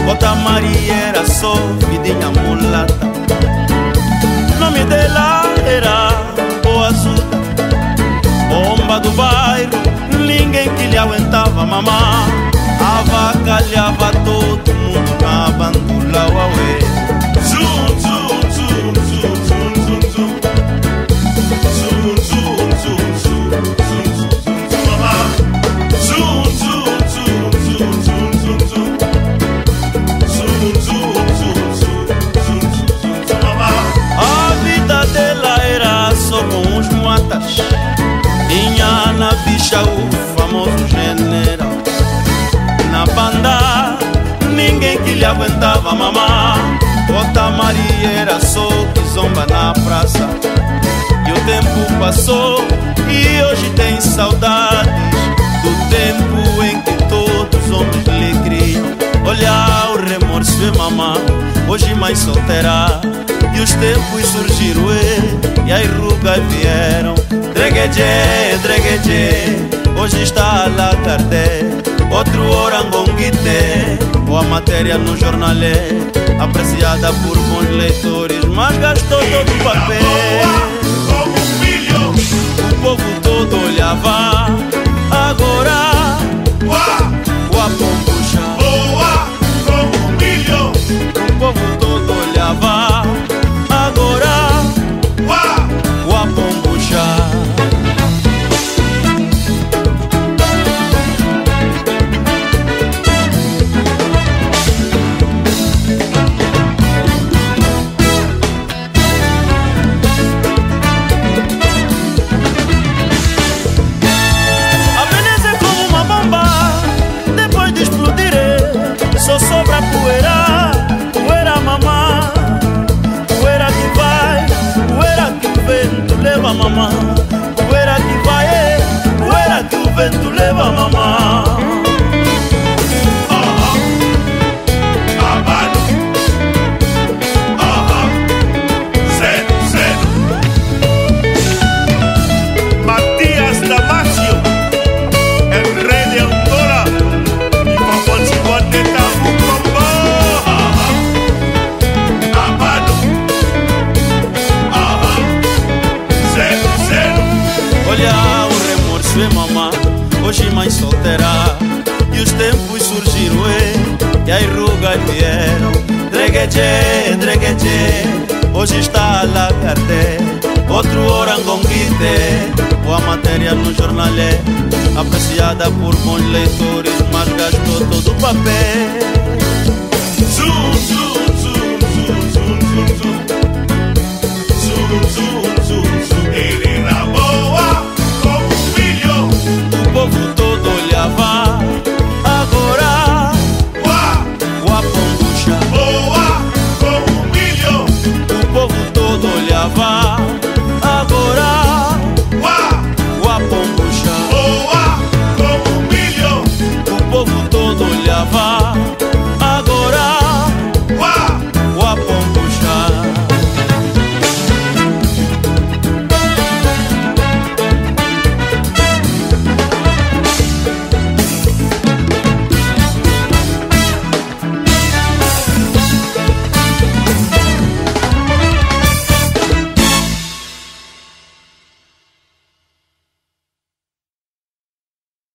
Bota Maria era só vidinha mulata. Nome dela era Boa Azuda. Bomba do bairro, ninguém que lhe aguentava mamar. Avacalhava todo mundo na bandula, uauê. Zum, zum, zum, zum, zum, zum, zum. Zum, zum, zum, zum, zum, zum, zum, mamá. Zum, zum, zum, zum, zum, zum, zum. Zum, zum, zum, zum, zum, zum, mamá. A vida dela era só com os muatas. Tinha na bicha o famoso general. Na banda, ninguém que lhe aguentava mamar. Bota Maria era só que zomba na praça. E o tempo passou e hoje tem saudades do tempo em que todos os homens lhe criam. Olha o remorso e mamar, hoje mais solteira. E os tempos surgiram e as rugas vieram. Dreguedje, dreguedje, hoje está lá Cardé. Outro orangonguite, ou a matéria no jornalé, apreciada por bons leitores, mas gastou todo o papel. Como um milho, o povo todo olhava. Agora, o apombucha, como um milho, o povo todo olhava. Agora, o apombucha. Só sobra poeira, poeira mamã. Poeira que vai, poeira que o vento leva mamã. Poeira que vai, poeira que o vento leva mamã. Hoje mais solteira. E os tempos surgiram e as rugas vieram. Dreguedje, dreguedje, hoje está lá Cardé. Outro orangonguite, ou a matéria no jornalé, apreciada por bons leitores, mas gastou todo o papel.